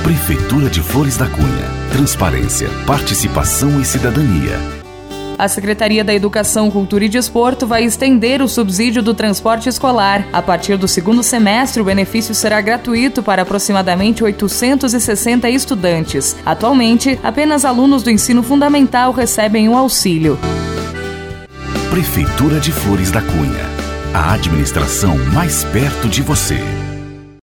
Prefeitura de Flores da Cunha. Transparência, participação e cidadania. A Secretaria da Educação, Cultura e Desporto vai estender o subsídio do transporte escolar. A partir do segundo semestre, o benefício será gratuito para aproximadamente 860 estudantes. Atualmente, apenas alunos do ensino fundamental recebem o auxílio. Prefeitura de Flores da Cunha. A administração mais perto de você.